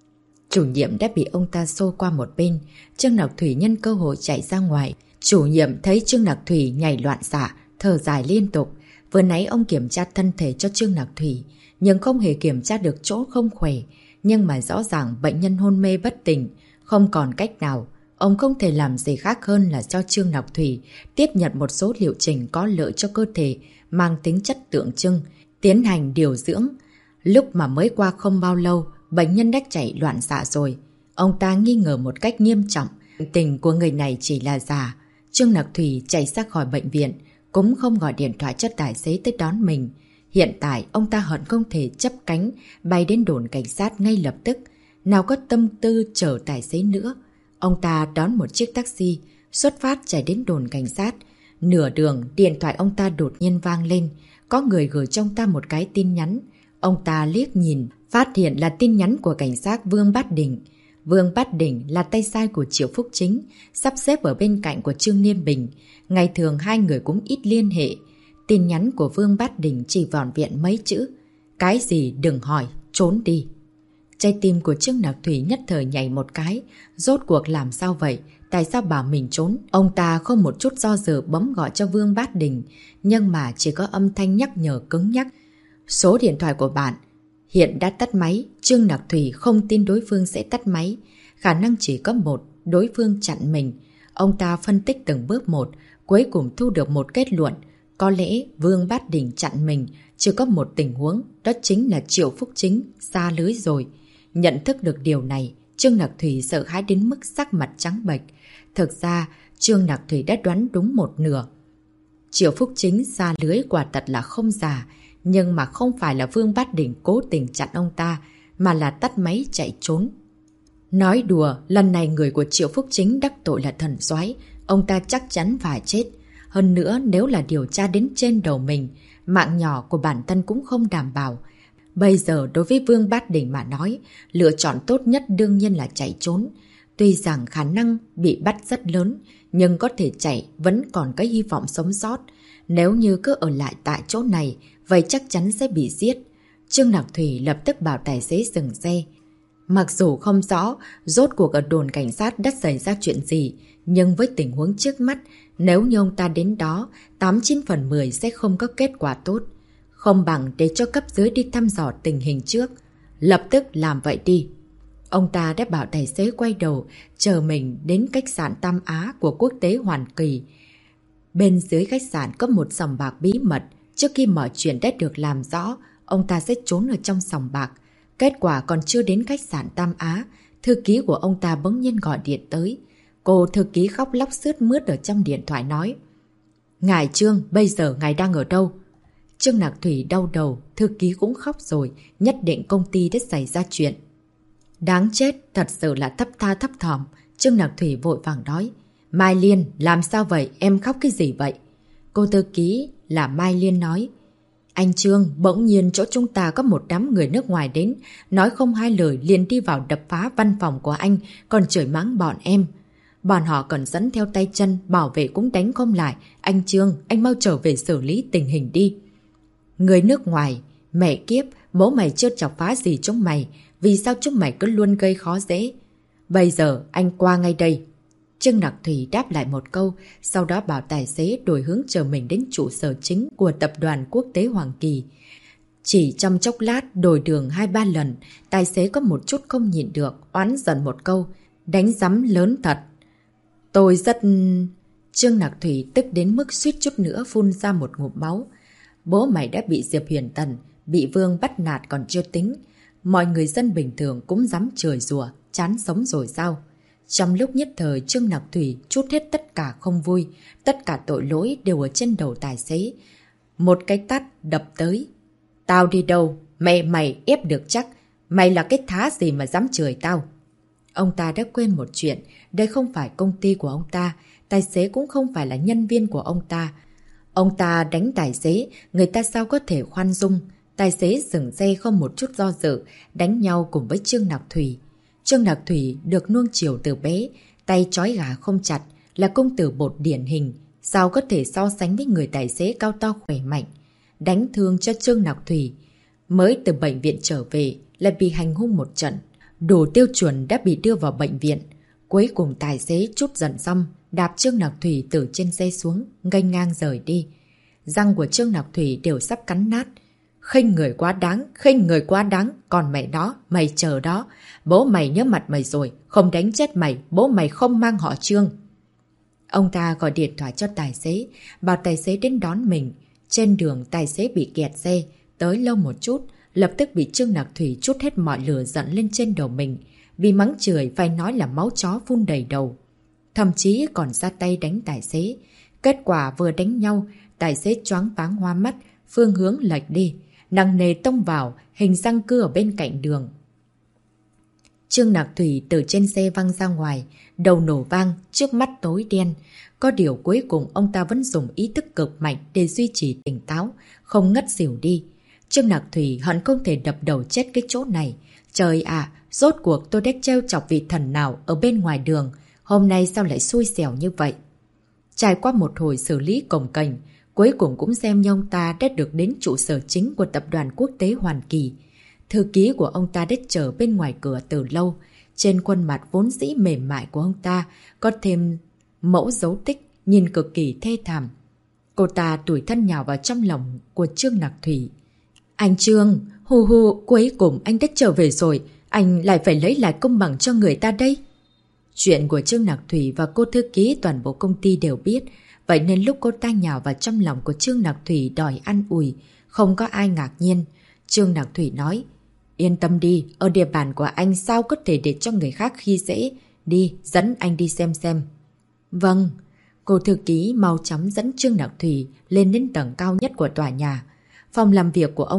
Chủ nhiệm đã bị ông ta xô qua một bên. Trương Nặc Thủy nhân cơ hội chạy ra ngoài. Chủ nhiệm thấy Trương Nặc Thủy nhảy loạn xạ, thở dài liên tục. Vừa nãy ông kiểm tra thân thể cho Trương Nặc Thủy, nhưng không hề kiểm tra được chỗ không khỏe. Nhưng mà rõ ràng bệnh nhân hôn mê bất tỉnh, không còn cách nào. Ông không thể làm gì khác hơn là cho Trương Nặc Thủy tiếp nhận một số liệu trình có lợi cho cơ thể, mang tính chất tượng trưng, tiến hành điều dưỡng. Lúc mà mới qua không bao lâu, bệnh nhân đã chạy loạn xạ rồi. Ông ta nghi ngờ một cách nghiêm trọng, tình của người này chỉ là giả. Trương Nặc Thủy chạy ra khỏi bệnh viện, cũng không gọi điện thoại cho tài xế tới đón mình. Hiện tại ông ta hận không thể chấp cánh bay đến đồn cảnh sát ngay lập tức, nào có tâm tư chở tài xế nữa. Ông ta đón một chiếc taxi, xuất phát chạy đến đồn cảnh sát. Nửa đường, điện thoại ông ta đột nhiên vang lên. Có người gửi cho ông ta một cái tin nhắn. Ông ta liếc nhìn, phát hiện là tin nhắn của cảnh sát Vương Bát Đình. Vương Bát Đình là tay sai của Triệu Phúc Chính, sắp xếp ở bên cạnh của Trương Niên Bình. Ngày thường hai người cũng ít liên hệ. Tin nhắn của Vương Bát Đình chỉ vỏn vẹn mấy chữ. Cái gì đừng hỏi, trốn đi. Trái tim của Trương Nặc Thủy nhất thời nhảy một cái. Rốt cuộc làm sao vậy? Tại sao bảo mình trốn? Ông ta không một chút do dự bấm gọi cho Vương Bát Đình. Nhưng mà chỉ có âm thanh nhắc nhở cứng nhắc. Số điện thoại của bạn hiện đã tắt máy. Trương Nặc Thủy không tin đối phương sẽ tắt máy. Khả năng chỉ có một, đối phương chặn mình. Ông ta phân tích từng bước một, cuối cùng thu được một kết luận. Có lẽ Vương Bát Đình chặn mình chỉ có một tình huống, đó chính là Triệu Phúc Chính xa lưới rồi. Nhận thức được điều này, Trương Nặc Thủy sợ hãi đến mức sắc mặt trắng bệch. Thực ra, Trương Nặc Thủy đã đoán đúng một nửa. Triệu Phúc Chính xa lưới quả thật là không giả, nhưng mà không phải là Vương Bát Đình cố tình chặn ông ta, mà là tắt máy chạy trốn. Nói đùa, lần này người của Triệu Phúc Chính đắc tội là thần soái, ông ta chắc chắn phải chết. Hơn nữa, nếu là điều tra đến trên đầu mình, mạng nhỏ của bản thân cũng không đảm bảo. Bây giờ đối với Vương Bát Đình mà nói, lựa chọn tốt nhất đương nhiên là chạy trốn. Tuy rằng khả năng bị bắt rất lớn, nhưng có thể chạy vẫn còn cái hy vọng sống sót. Nếu như cứ ở lại tại chỗ này, vậy chắc chắn sẽ bị giết. Trương Nặc Thủy lập tức bảo tài xế dừng xe. Mặc dù không rõ rốt cuộc ở đồn cảnh sát đã xảy ra chuyện gì, nhưng với tình huống trước mắt, nếu như ông ta đến đó, 89 phần 10 sẽ không có kết quả tốt. Không bằng để cho cấp dưới đi thăm dò tình hình trước. Lập tức làm vậy đi. Ông ta đã bảo tài xế quay đầu, chờ mình đến khách sạn Tam Á của Quốc tế Hoàn Kỳ. Bên dưới khách sạn có một sòng bạc bí mật. Trước khi mọi chuyện đã được làm rõ, ông ta sẽ trốn ở trong sòng bạc. Kết quả còn chưa đến khách sạn Tam Á, thư ký của ông ta bỗng nhiên gọi điện tới. Cô thư ký khóc lóc sướt mướt ở trong điện thoại nói: "Ngài Trương, bây giờ ngài đang ở đâu?" Trương Nặc Thủy đau đầu, thư ký cũng khóc rồi, nhất định công ty đã xảy ra chuyện. Đáng chết, thật sự là thấp tha thấp thỏm. Trương Nặc Thủy vội vàng nói: "Mai Liên, làm sao vậy? Em khóc cái gì vậy?" Cô thư ký là Mai Liên nói: "Anh Trương, bỗng nhiên chỗ chúng ta có một đám người nước ngoài đến, nói không hai lời liền đi vào đập phá văn phòng của anh, còn chửi mắng bọn em. Bọn họ còn dẫn theo tay chân, bảo vệ cũng đánh không lại. Anh Trương, anh mau trở về xử lý tình hình đi." "Người nước ngoài, mẹ kiếp, bố mày chưa chọc phá gì chúng mày, vì sao chúng mày cứ luôn gây khó dễ? Bây giờ anh qua ngay đây." Trương Nặc Thủy đáp lại một câu, sau đó bảo tài xế đổi hướng chờ mình đến trụ sở chính của tập đoàn Quốc tế Hoàng Kỳ. Chỉ trong chốc lát đổi đường 2-3 lần, tài xế có một chút không nhịn được, oán giận một câu: "Đánh rắm lớn thật." Tôi rất... Trương Nặc Thủy tức đến mức suýt chút nữa phun ra một ngụm máu. Bố mày đã bị Diệp Huyền Tần, bị Vương bắt nạt còn chưa tính. Mọi người dân bình thường cũng dám chửi rủa, chán sống rồi sao? Trong lúc nhất thời Trương Nặc Thủy trút hết tất cả không vui, tất cả tội lỗi đều ở trên đầu tài xế. Một cái tát đập tới. "Tao đi đâu? Mẹ mày ép được chắc. Mày là cái thá gì mà dám chửi tao?" Ông ta đã quên một chuyện, đây không phải công ty của ông ta, tài xế cũng không phải là nhân viên của ông ta. Ông ta đánh tài xế, người ta sao có thể khoan dung? Tài xế dừng xe không một chút do dự, đánh nhau cùng với Trương Nặc Thủy. Trương Nặc Thủy được nuông chiều từ bé, tay trói gà không chặt, là công tử bột điển hình, sao có thể so sánh với người tài xế cao to khỏe mạnh. Đánh thương cho Trương Nặc Thủy, mới từ bệnh viện trở về lại bị hành hung một trận, đủ tiêu chuẩn đã bị đưa vào bệnh viện. Cuối cùng tài xế chút giận xong, đạp Trương Nặc Thủy từ trên xe xuống, nghênh ngang rời đi. Răng của Trương Nặc Thủy đều sắp cắn nát. "Khinh người quá đáng, khinh người quá đáng, còn mẹ đó, mày chờ đó. Bố mày nhớ mặt mày rồi, không đánh chết mày, bố mày không mang họ Trương." Ông ta gọi điện thoại cho tài xế, bảo tài xế đến đón mình. Trên đường tài xế bị kẹt xe, tới lâu một chút, lập tức bị Trương Nặc Thủy trút hết mọi lửa giận lên trên đầu mình. Vì mắng chửi phải nói là máu chó phun đầy đầu. Thậm chí còn ra tay đánh tài xế. Kết quả vừa đánh nhau, tài xế choáng váng hoa mắt, phương hướng lệch đi, nặng nề tông vào hình răng cưa ở bên cạnh đường. Trương Nặc Thủy từ trên xe văng ra ngoài, đầu nổ vang, trước mắt tối đen. Có điều cuối cùng ông ta vẫn dùng ý thức cực mạnh để duy trì tỉnh táo, không ngất xỉu đi. Trương Nặc Thủy hận không thể đập đầu chết cái chỗ này. Trời ạ, rốt cuộc tôi đã trêu chọc vị thần nào ở bên ngoài đường, hôm nay sao lại xui xẻo như vậy? Trải qua một hồi xử lý cồng kềnh, cuối cùng cũng xem như ông ta đã được đến trụ sở chính của tập đoàn Quốc tế Hoàn Kỳ. Thư ký của ông ta đã chờ bên ngoài cửa từ lâu. Trên khuôn mặt vốn dĩ mềm mại của ông ta có thêm mẫu dấu tích, nhìn cực kỳ thê thảm. Cô ta tủi thân nhào vào trong lòng của Trương Nặc Thủy. "Anh Trương, hù hù, cuối cùng anh đã trở về rồi, anh lại phải lấy lại công bằng cho người ta đây." Chuyện của Trương Nặc Thủy và cô thư ký toàn bộ công ty đều biết, vậy nên lúc cô ta nhào vào trong lòng của Trương Nặc Thủy đòi ăn ủi, không có ai ngạc nhiên. Trương Nặc Thủy nói: "Yên tâm đi, ở địa bàn của anh sao có thể để cho người khác khi dễ, đi, dẫn anh đi xem." "Vâng." Cô thư ký mau chóng dẫn Trương Nặc Thủy lên đến tầng cao nhất của tòa nhà. Phòng làm việc của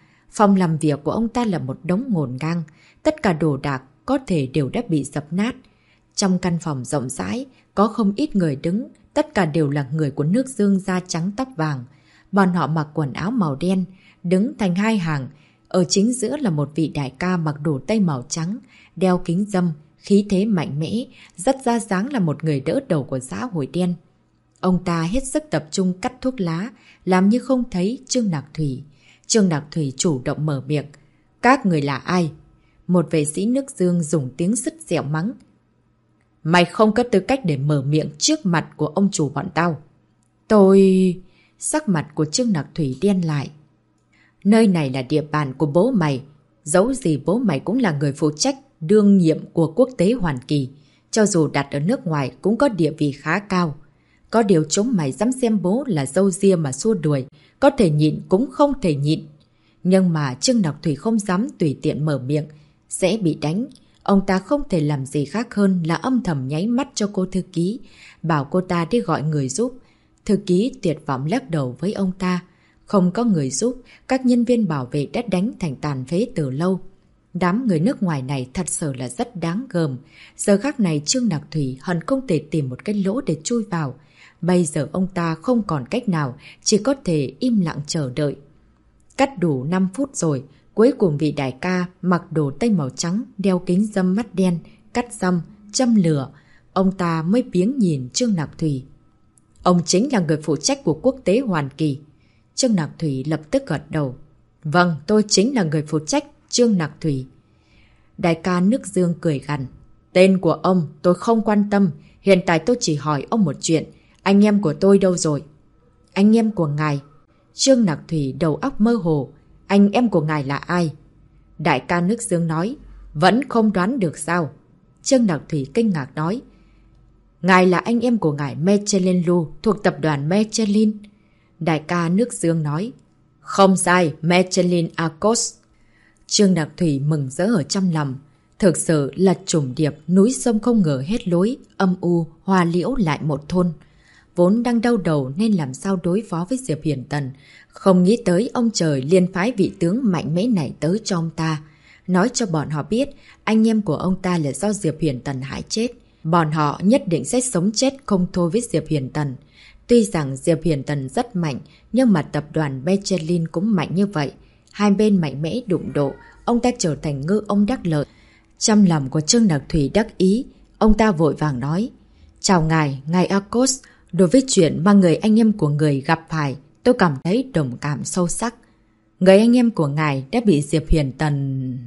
ông ta là một đống ngổn ngang, tất cả đồ đạc có thể đều đã bị dập nát. Trong căn phòng rộng rãi, có không ít người đứng, tất cả đều là người của nước Dương da trắng tóc vàng. Bọn họ mặc quần áo màu đen, đứng thành hai hàng. Ở chính giữa là một vị đại ca mặc đồ tây màu trắng, đeo kính râm, khí thế mạnh mẽ, rất ra dáng là một người đỡ đầu của xã hội đen. Ông ta hết sức tập trung cắt thuốc lá, làm như không thấy Trương Nặc Thủy. Trương Nặc Thủy chủ động mở miệng: "Các người là ai?" Một vệ sĩ nước Dương dùng tiếng sứt sẹo mắng: "Mày không có tư cách để mở miệng trước mặt của ông chủ bọn tao." "Tôi..." Sắc mặt của Trương Nặc Thủy đen lại. "Nơi này là địa bàn của bố mày. Dẫu gì bố mày cũng là người phụ trách đương nhiệm của quốc tế Hoàn Kỳ. Cho dù đặt ở nước ngoài cũng có địa vị khá cao. Có điều chúng mày dám xem bố là dâu ria mà xua đuổi, có thể nhịn cũng không thể nhịn. Nhưng mà Trương Ngọc Thủy không dám tùy tiện mở miệng, sẽ bị đánh. Ông ta không thể làm gì khác hơn là âm thầm nháy mắt cho cô thư ký, bảo cô ta đi gọi người giúp. Thư ký tuyệt vọng lắc đầu với ông ta. Không có người giúp, các nhân viên bảo vệ đã đánh thành tàn phế từ lâu. Đám người nước ngoài này thật sự là rất đáng gờm. Giờ khắc này Trương Ngọc Thủy hận không thể tìm một cái lỗ để chui vào. Bây giờ ông ta không còn cách nào, chỉ có thể im lặng chờ đợi. Cắt đủ 5 phút rồi, cuối cùng vị đại ca mặc đồ tây màu trắng, đeo kính râm mắt đen, cắt răm, châm lửa. Ông ta mới biếng nhìn Trương Ngọc Thủy. Ông chính là người phụ trách của quốc tế Hoàn Kỳ. Trương Ngọc Thủy lập tức gật đầu. Vâng, tôi chính là người phụ trách, Trương Ngọc Thủy. Đại ca nước Dương cười gằn. Tên của ông tôi không quan tâm, hiện tại tôi chỉ hỏi ông một chuyện. Anh em của tôi đâu rồi? Anh em của ngài? Trương Ngọc Thủy đầu óc mơ hồ. Anh em của ngài là ai? Đại ca nước Dương nói. Vẫn không đoán được sao? Trương Ngọc Thủy kinh ngạc nói. Ngài là anh em của ngài Michelin Lu thuộc tập đoàn Michelin. Đại ca nước Dương nói. Không sai, Michelin Arcos. Trương Ngọc Thủy mừng rỡ ở trong lòng. Thực sự là trùng điệp, núi sông không ngờ hết lối, âm u, hoa liễu lại một thôn. Vốn đang đau đầu nên làm sao đối phó với Diệp Hiển Tần. Không nghĩ tới ông trời liên phái vị tướng mạnh mẽ này tới cho ông ta. Nói cho bọn họ biết anh em của ông ta là do Diệp Hiển Tần hại chết. Bọn họ nhất định sẽ sống chết không thôi với Diệp Hiển Tần. Tuy rằng Diệp Hiển Tần rất mạnh, nhưng mà tập đoàn Michelin cũng mạnh như vậy. Hai bên mạnh mẽ đụng độ, ông ta trở thành ngư ông đắc lợi. Trong lòng của Trương Ngọc Thủy đắc ý, ông ta vội vàng nói. Chào ngài, ngài Arcos. Đối với chuyện mà người anh em của người gặp phải, tôi cảm thấy đồng cảm sâu sắc. Người anh em của ngài đã bị Diệp Hiển Tần...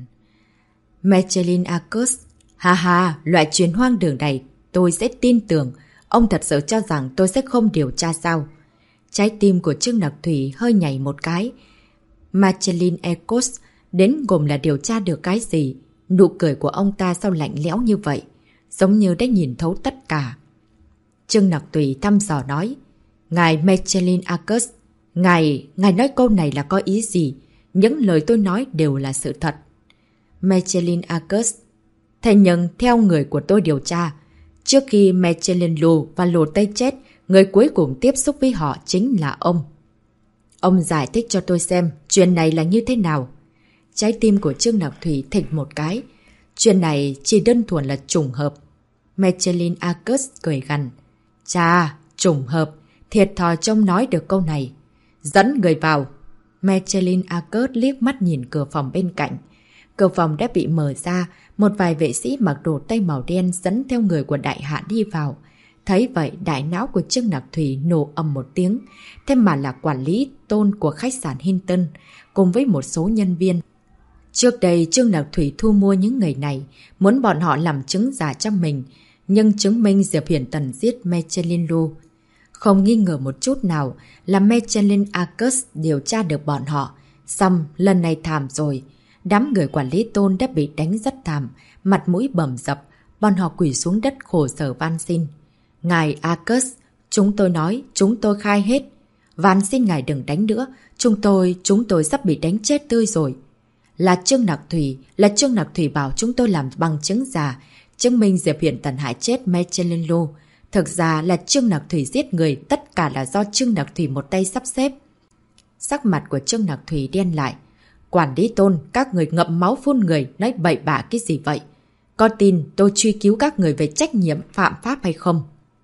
Michelin Arcos. Ha ha, loại chuyện hoang đường này tôi sẽ tin tưởng. Ông thật sự cho rằng tôi sẽ không điều tra sao? Trái tim của Trương Ngọc Thủy hơi nhảy một cái. Michelin Arcos đến gồm là điều tra được cái gì? Nụ cười của ông ta sao lạnh lẽo như vậy? Giống như đã nhìn thấu tất cả. Trương Ngọc Thủy thăm dò nói. Ngài Michelin Arcos, ngài nói câu này là có ý gì? Những lời tôi nói đều là sự thật. Michelin Arcos. Thế nhưng theo người của tôi điều tra, trước khi Michelin Lu và Lô Tây chết, người cuối cùng tiếp xúc với họ chính là ông. Ông giải thích cho tôi xem chuyện này là như thế nào. Trái tim của Trương Ngọc Thủy thịch một cái. Chuyện này chỉ đơn thuần là trùng hợp. Michelin Arcos cười gằn. Chà, trùng hợp. Thiệt thòi trông nói được câu này. Dẫn người vào. Michelin Arcos liếc mắt nhìn cửa phòng bên cạnh. Cửa phòng đã bị mở ra. Một vài vệ sĩ mặc đồ tây màu đen dẫn theo người của đại hạ đi vào. Thấy vậy đại não của Trương Ngọc Thủy nổ ầm một tiếng. Thế mà là quản lý Tôn của khách sạn Hinton cùng với một số nhân viên. Trước đây Trương Ngọc Thủy thu mua những người này, muốn bọn họ làm chứng giả cho mình, nhưng chứng minh Diệp Hiển Tần giết Michelin Lu. Không nghi ngờ một chút nào là Michelin Arcos điều tra được bọn họ. Xong, lần này thảm rồi. Đám người quản lý Tôn đã bị đánh rất thảm, mặt mũi bầm dập, bọn họ quỳ xuống đất khổ sở van xin. Ngài Arcos, chúng tôi nói, chúng tôi khai hết. Van xin ngài đừng đánh nữa, chúng tôi sắp bị đánh chết tươi rồi. Là Trương Ngọc Thủy bảo chúng tôi làm bằng chứng giả, chứng minh Diệp Hiển Tần hại chết Michelin Lu. Thực ra là Trương Ngọc Thủy giết người, tất cả là do Trương Ngọc Thủy một tay sắp xếp. Sắc mặt của Trương Ngọc Thủy đen lại. Quản lý Tôn, các người ngậm máu phun người, nói bậy bạ cái gì vậy? Có tin tôi truy cứu các người về trách nhiệm phạm pháp hay không?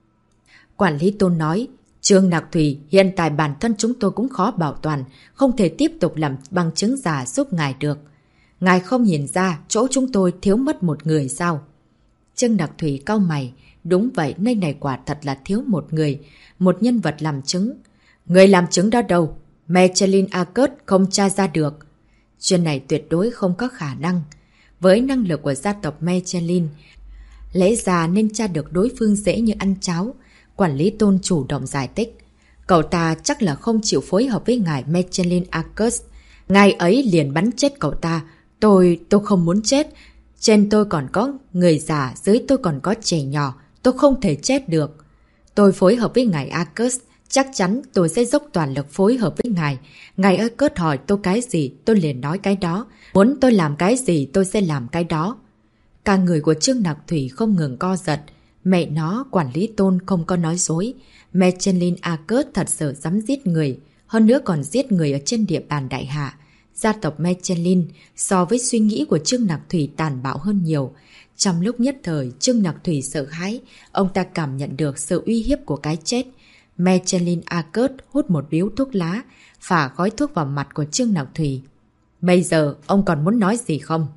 Quản lý Tôn nói, Trương Ngọc Thủy, hiện tại bản thân chúng tôi cũng khó bảo toàn, không thể tiếp tục làm bằng chứng giả giúp ngài được. Ngài không nhìn ra chỗ chúng tôi thiếu mất một người sao? Trương Ngọc Thủy cau mày, đúng vậy, nơi này quả thật là thiếu một người, một nhân vật làm chứng. Người làm chứng đó đâu? Michelin Arcos không tra ra được. Chuyện này tuyệt đối không có khả năng. Với năng lực của gia tộc Michelin, lẽ ra nên tra được đối phương dễ như ăn cháo. Quản lý Tôn chủ động giải thích. Cậu ta chắc là không chịu phối hợp với ngài Michelin Arcos. Ngài ấy liền bắn chết cậu ta. Tôi không muốn chết. Trên tôi còn có người già, dưới tôi còn có trẻ nhỏ. Tôi không thể chết được. Tôi phối hợp với ngài Arcus. Chắc chắn tôi sẽ dốc toàn lực phối hợp với ngài. Ngài Arcus hỏi tôi cái gì, tôi liền nói cái đó. Muốn tôi làm cái gì, tôi sẽ làm cái đó. Cả người của Trương Nặc Thủy không ngừng co giật. Mẹ nó, quản lý Tôn không có nói dối. Mechelin Arcus thật sự dám giết người. Hơn nữa còn giết người ở trên địa bàn đại hạ. Gia tộc Mechelin so với suy nghĩ của Trương Nặc Thủy tàn bạo hơn nhiều. Trong lúc nhất thời, Trương Nặc Thủy sợ hãi, ông ta cảm nhận được sự uy hiếp của cái chết. Mechelin Arcus hút một điếu thuốc lá, phả gói thuốc vào mặt của Trương Nặc Thủy. Bây giờ, ông còn muốn nói gì không?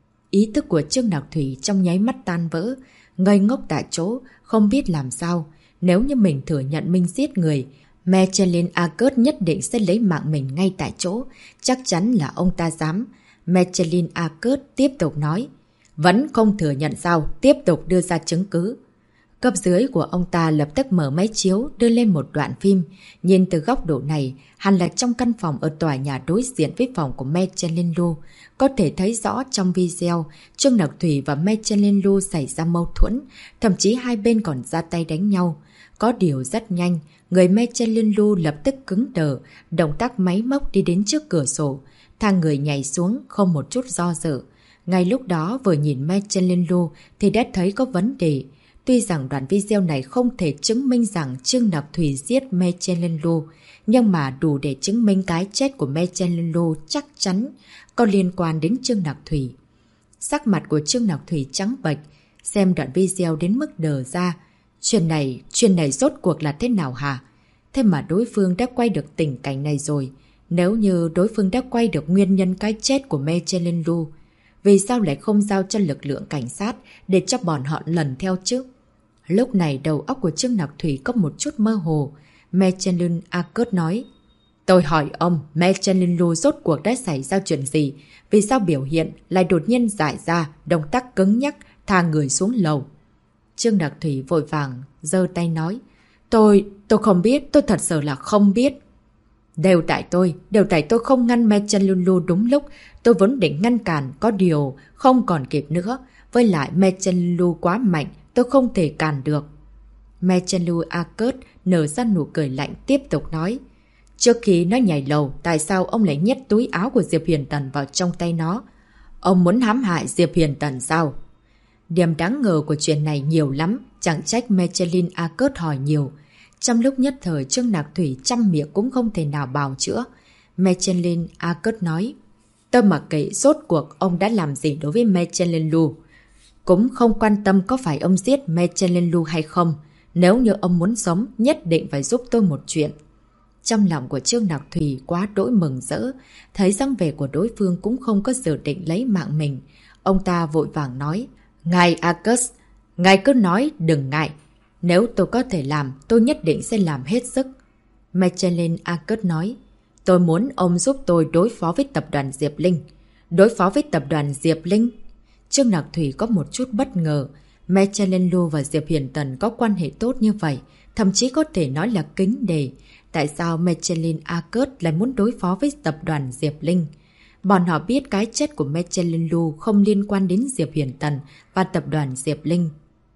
Ý thức của Trương Nặc Thủy trong nháy mắt tan vỡ, ngây ngốc tại chỗ, không biết làm sao. Nếu như mình thừa nhận mình giết người, Mechelin Arcus nhất định sẽ lấy mạng mình ngay tại chỗ. Chắc chắn là ông ta dám. Mechelin Arcus tiếp tục nói. Vẫn không thừa nhận sao, tiếp tục đưa ra chứng cứ. Cấp dưới của ông ta lập tức mở máy chiếu đưa lên một đoạn phim. Nhìn từ góc độ này, hẳn là trong căn phòng ở tòa nhà đối diện với phòng của Mechelin Lu. Có thể thấy rõ trong video, Trương Nặc Thủy và Mechelin Lu xảy ra mâu thuẫn, thậm chí hai bên còn ra tay đánh nhau. Có điều rất nhanh, người Mechelin Lu lập tức cứng đờ, động tác máy móc đi đến trước cửa sổ. Thang người nhảy xuống không một chút do dự. Ngay lúc đó vừa nhìn Mechelin Lu thì đã thấy có vấn đề. Tuy rằng đoạn video này không thể chứng minh rằng Trương Nặc Thủy giết Mechelin Lu, nhưng mà đủ để chứng minh cái chết của Mechelin Lu chắc chắn có liên quan đến Trương Nặc Thủy. Sắc mặt của Trương Nặc Thủy trắng bệch, xem đoạn video đến mức đờ ra. Chuyện này rốt cuộc là thế nào hả? Thế mà đối phương đã quay được tình cảnh này rồi. Nếu như đối phương đã quay được nguyên nhân cái chết của Mechelin Lu, vì sao lại không giao cho lực lượng cảnh sát để cho bọn họ lần theo chứ? Lúc này đầu óc của Trương Nặc Thủy có một chút mơ hồ. Mechelin Arcus nói. Tôi hỏi ông, Mechelin Lu rốt cuộc đã xảy ra chuyện gì? Vì sao biểu hiện lại đột nhiên giải ra, động tác cứng nhắc, thả người xuống lầu? Trương Nặc Thủy vội vàng, giơ tay nói. Tôi không biết, tôi thật sự là không biết. Đều tại tôi không ngăn Mechelin Lu đúng lúc. Tôi vốn định ngăn cản, có điều không còn kịp nữa. Với lại Mechelin Lu quá mạnh, tôi không thể cản được. Mechelin Arcus nở ra nụ cười lạnh tiếp tục nói. Trước khi nó nhảy lầu, tại sao ông lại nhét túi áo của Diệp Huyền Tần vào trong tay nó? Ông muốn hãm hại Diệp Huyền Tần sao? Điểm đáng ngờ của chuyện này nhiều lắm, chẳng trách Mechelin Arcus hỏi nhiều. Trong lúc nhất thời Trương Nặc Thủy trăm miệng cũng không thể nào bào chữa. Mechelin Arcus nói. Tôi mặc kệ rốt cuộc ông đã làm gì đối với Mechelin Lu. Cũng không quan tâm có phải ông giết Mechelin Lu hay không. Nếu như ông muốn sống, nhất định phải giúp tôi một chuyện. Trong lòng của Trương Nặc Thủy quá đỗi mừng rỡ. Thấy dáng vẻ của đối phương cũng không có dự định lấy mạng mình. Ông ta vội vàng nói. Ngài Arcus, ngài cứ nói đừng ngại. Nếu tôi có thể làm, tôi nhất định sẽ làm hết sức. Mechelin Arcus nói. Tôi muốn ông giúp tôi đối phó với tập đoàn Diệp Linh. Đối phó với tập đoàn Diệp Linh? Trương Nặc Thủy có một chút bất ngờ. Mechelin Lu và Diệp Huyền Tần có quan hệ tốt như vậy, thậm chí có thể nói là kính đề. Tại sao Mechelin Arcus lại muốn đối phó với tập đoàn Diệp Linh? Bọn họ biết cái chết của Mechelin Lu không liên quan đến Diệp Huyền Tần và tập đoàn Diệp Linh.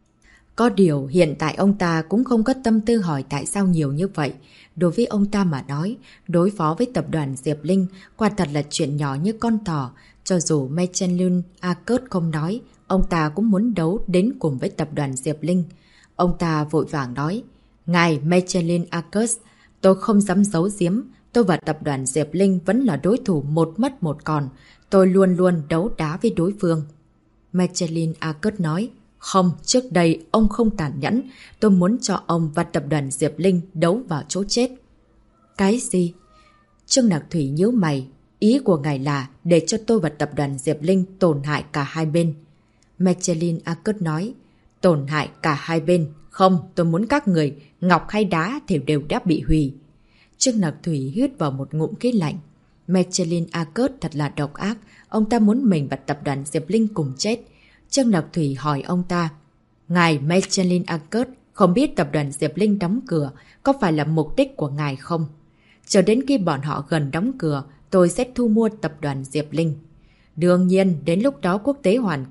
Có điều hiện tại ông ta cũng không có tâm tư hỏi tại sao nhiều như vậy. Đối với ông ta mà nói, đối phó với tập đoàn Diệp Linh quả thật là chuyện nhỏ như con thỏ. Cho dù Mechelin Arcus không nói, ông ta cũng muốn đấu đến cùng với tập đoàn Diệp Linh. Ông ta vội vàng nói. Ngài Mechelin Arcus, tôi không dám giấu giếm. Tôi và tập đoàn Diệp Linh vẫn là đối thủ một mất một còn. Tôi luôn luôn đấu đá với đối phương. Mechelin Arcus nói. Không, trước đây ông không tàn nhẫn. Tôi muốn cho ông và tập đoàn Diệp Linh đấu vào chỗ chết. Cái gì? Trương Nặc Thủy nhíu mày. Ý của ngài là để cho tôi và tập đoàn Diệp Linh tổn hại cả hai bên. Mechelin Arcus nói. Tổn hại cả hai bên. Không, tôi muốn các người, ngọc hay đá thì đều đã bị hủy. Trương Nặc Thủy hít vào một ngụm khí lạnh. Mechelin Arcus thật là độc ác. Ông ta muốn mình và tập đoàn Diệp Linh cùng chết. Trương Nặc Thủy hỏi ông ta. Ngài Mechelin Arcus, không biết tập đoàn Diệp Linh đóng cửa có phải là mục đích của ngài không? Cho đến khi bọn họ gần đóng cửa, tôi sẽ thu mua tập đoàn Diệp Linh. Đương nhiên, đến lúc đó quốc tế Hoàn Kỳ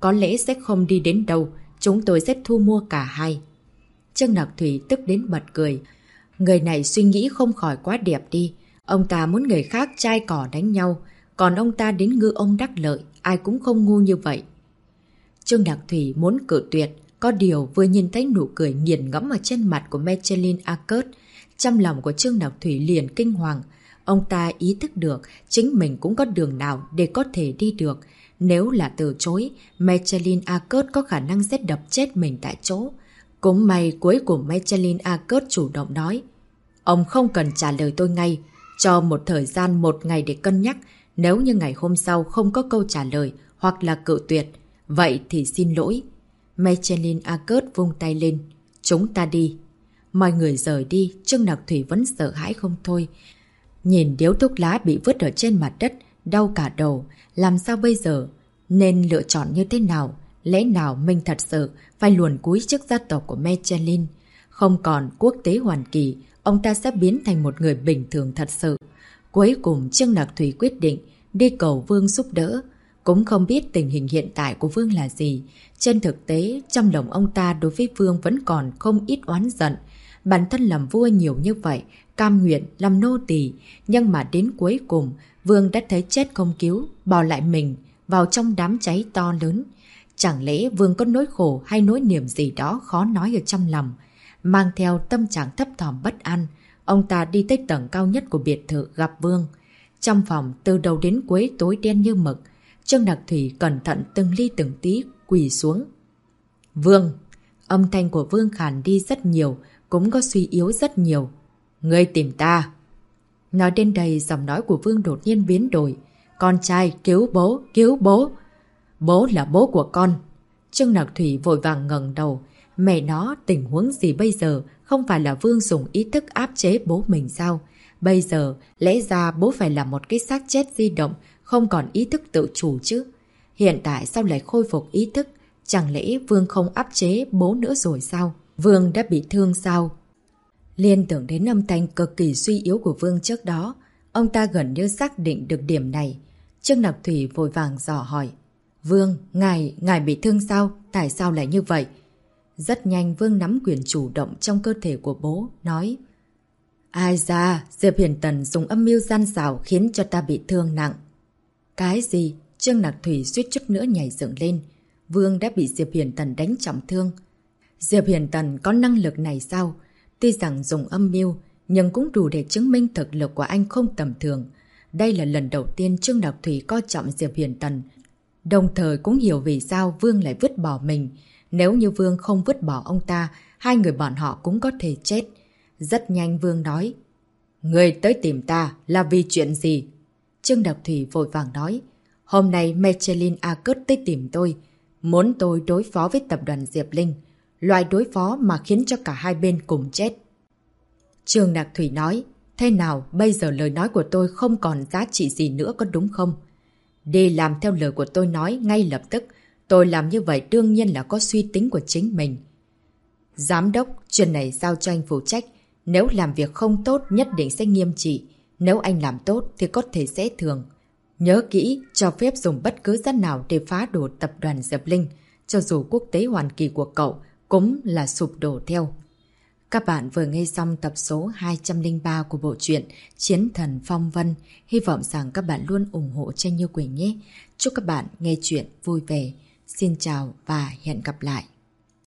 có lẽ sẽ không đi đến đâu, chúng tôi sẽ thu mua cả hai. Trương Nặc Thủy tức đến bật cười. Người này suy nghĩ không khỏi quá đẹp đi. Ông ta muốn người khác chai cỏ đánh nhau, còn ông ta đến ngư ông đắc lợi, ai cũng không ngu như vậy. Trương Nặc Thủy muốn cự tuyệt, có điều vừa nhìn thấy nụ cười nghiền ngẫm ở trên mặt của Mechelin Arcus, trong lòng của Trương Nặc Thủy liền kinh hoàng. Ông ta ý thức được chính mình cũng có đường nào để có thể đi được. Nếu là từ chối, Mechelin Arcus có khả năng sẽ đập chết mình tại chỗ. Cũng may cuối cùng Mechelin Arcus chủ động nói: ông không cần trả lời tôi ngay, cho một thời gian 1 ngày để cân nhắc. Nếu như ngày hôm sau không có câu trả lời hoặc là cự tuyệt, vậy thì xin lỗi. Mechelin Arcus vung tay lên: chúng ta đi. Mọi người rời đi, Trương Nặc Thủy vẫn sợ hãi không thôi. Nhìn điếu thuốc lá bị vứt ở trên mặt đất, đau cả đầu. Làm sao bây giờ? Nên lựa chọn như thế nào? Lẽ nào mình thật sự phải luồn cúi trước gia tộc của Mechelin? Không còn quốc tế hoàn kỳ, ông ta sẽ biến thành một người bình thường thật sự. Cuối cùng Trương Nặc Thủy quyết định đi cầu Vương giúp đỡ. Cũng không biết tình hình hiện tại của Vương là gì. Trên thực tế, trong lòng ông ta đối với Vương vẫn còn không ít oán giận. Bản thân làm vua nhiều như vậy, cam nguyện làm nô tỳ, nhưng mà đến cuối cùng, Vương đã thấy chết không cứu, bỏ lại mình vào trong đám cháy to lớn. Chẳng lẽ Vương có nỗi khổ hay nỗi niềm gì đó khó nói ở trong lòng? Mang theo tâm trạng thấp thỏm bất an, ông ta đi tới tầng cao nhất của biệt thự gặp Vương. Trong phòng từ đầu đến cuối tối đen như mực. Trương Nặc Thủy cẩn thận từng ly từng tí quỳ xuống. Vương! Âm thanh của Vương khàn đi rất nhiều, cũng có suy yếu rất nhiều. Ngươi tìm ta! Nói đến đây, giọng nói của Vương đột nhiên biến đổi. Con trai, cứu bố, cứu bố! Bố là bố của con. Trương Nặc Thủy vội vàng ngẩng đầu. Mẹ nó, tình huống gì bây giờ? Không phải là Vương dùng ý thức áp chế bố mình sao? Bây giờ, lẽ ra bố phải là một cái xác chết di động, không còn ý thức tự chủ chứ. Hiện tại sao lại khôi phục ý thức? Chẳng lẽ Vương không áp chế bố nữa rồi sao? Vương đã bị thương sao? Liên tưởng đến âm thanh cực kỳ suy yếu của Vương trước đó, ông ta gần như xác định được điểm này. Trương Nặc Thủy vội vàng dò hỏi. Vương, ngài bị thương sao? Tại sao lại như vậy? Rất nhanh Vương nắm quyền chủ động trong cơ thể của bố, nói: ai da, Diệp Hiền Tần dùng âm mưu gian xảo khiến cho ta bị thương nặng. Cái gì? Trương Nặc Thủy suýt chút nữa nhảy dựng lên. Vương đã bị Diệp Hiền Tần đánh trọng thương. Diệp Hiền Tần có năng lực này sao? Tuy rằng dùng âm mưu, nhưng cũng đủ để chứng minh thực lực của anh không tầm thường. Đây là lần đầu tiên Trương Nặc Thủy coi trọng Diệp Hiền Tần. Đồng thời cũng hiểu vì sao Vương lại vứt bỏ mình. Nếu như Vương không vứt bỏ ông ta, hai người bọn họ cũng có thể chết. Rất nhanh Vương nói: người tới tìm ta là vì chuyện gì? Trương Nặc Thủy vội vàng nói: hôm nay Mechelin Arcus tới tìm tôi, muốn tôi đối phó với tập đoàn Diệp Linh. Loại đối phó mà khiến cho cả hai bên cùng chết. Trương Nặc Thủy nói: thế nào, bây giờ lời nói của tôi không còn giá trị gì nữa có đúng không? Đi làm theo lời của tôi nói ngay lập tức. Tôi làm như vậy đương nhiên là có suy tính của chính mình. Giám đốc, chuyện này giao cho anh phụ trách. Nếu làm việc không tốt nhất định sẽ nghiêm trị. Nếu anh làm tốt thì có thể sẽ thưởng. Nhớ kỹ, cho phép dùng bất cứ giá nào để phá đổ tập đoàn Diệp Linh. Cho dù quốc tế hoàn kỳ của cậu cũng là sụp đổ theo. Các bạn vừa nghe xong tập số 203 của bộ truyện Chiến Thần Phong Vân. Hy vọng rằng các bạn luôn ủng hộ Tranh Như Quỳnh nhé. Chúc các bạn nghe chuyện vui vẻ. Xin chào và hẹn gặp lại.